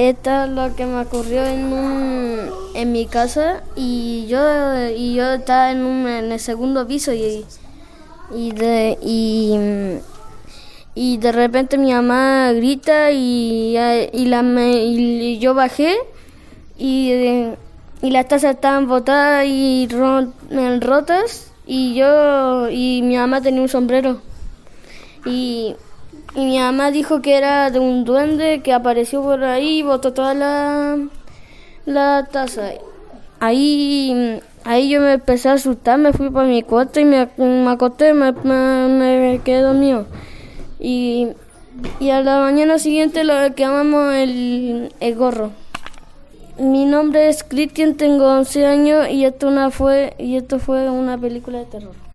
Esta es lo que me ocurrió en mi casa y yo estaba en el segundo piso y de repente mi mamá grita y yo bajé y las tazas estaban botadas y rotas y mi mamá tenía un sombrero y mi mamá dijo que era de un duende que apareció por ahí y botó toda la taza. Ahí yo me empecé a asustar, me fui para mi cuarto y me acosté, me quedé dormido. Y a la mañana siguiente lo quemamos el gorro. Mi nombre es Cristian, tengo 11 años y esto fue una película de terror.